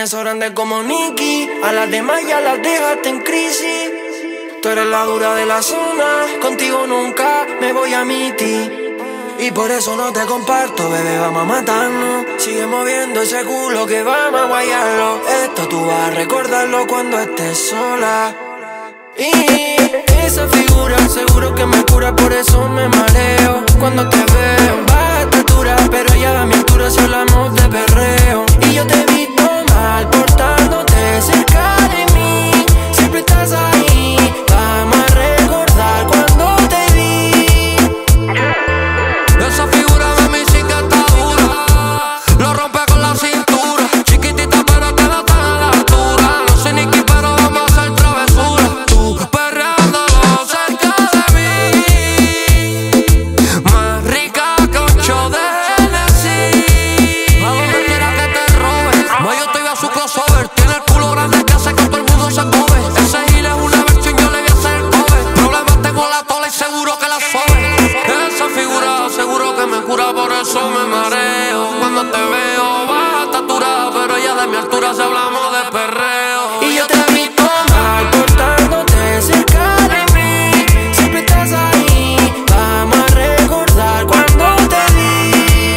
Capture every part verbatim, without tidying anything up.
tienes grande como Nicky. A las demás ya las dejaste en crisis. Tú eres la dura de la zona, contigo nunca me voy a mitir. Y por eso no te comparto, bebé, vamos a matarnos. Sigue moviendo ese culo que vamos a guayarlo. Esto tú vas a recordarlo cuando estés sola. Y esa figura seguro que me cura, por eso me mareo cuando te veo. Baja estatura, pero ya a mi altura si hablamos de perreo. Y yo te he visto mal portándote cerca de mí. Siempre estás ahí, vamos a recordar cuando te vi. Esa figura de mí sí que está dura, lo rompe con la cintura. Chiquitita pero te da tan a la altura. No sé ni qué pero vamos a hacer travesura. Tú perreándolo cerca de mí, más rica que un show de Hennessy. A donde quiera que te robe, no yo estoy a su crossover. Tiene el culo grande que hace que todo el mundo se come. Ese gil es una versión, yo le voy a hacer el cover. Problemas tengo la tola y seguro que la sobe. Esa figura seguro que me cura, por eso me mareo cuando te veo. Baja estatura, pero ya de mi altura si hablamos de perreo. Y yo te he visto mal portándote cerca de mí. Siempre estás ahí, vamos a recordar cuando te vi.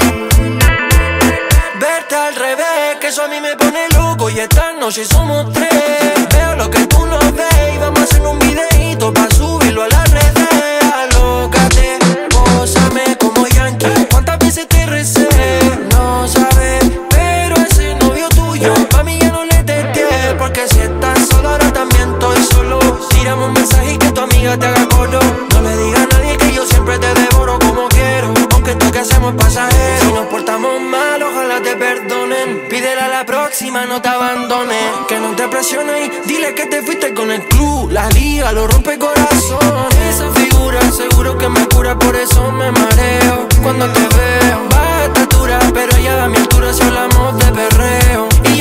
Verte al revés, que eso a mí me pone loco. Y esta noche somos tres. Veo lo que tú no ves y vamos a hacer un videito pa' subirlo a las redes. Alócate, gózame como Yankee. ¿Cuántas veces te recé? No sabes, pero ese novio tuyo pa' mí ya no le testé. Porque si estás solo ahora también estoy solo. Tírame un mensaje y que tu amiga te haga coro. No le diga a nadie que yo siempre te devoro como quiero. Aunque esto que hacemos es pasajero. Si nos portamos mal, ojalá te perdonen. Pídele a la próxima, no te abandones. Que no te presiones y dile que te fuiste con el club. La liga lo rompe corazón. Esa figura seguro que me cura, por eso me mareo cuando te veo. Baja estatura, pero ya a mi altura si hablamos de perreo. Y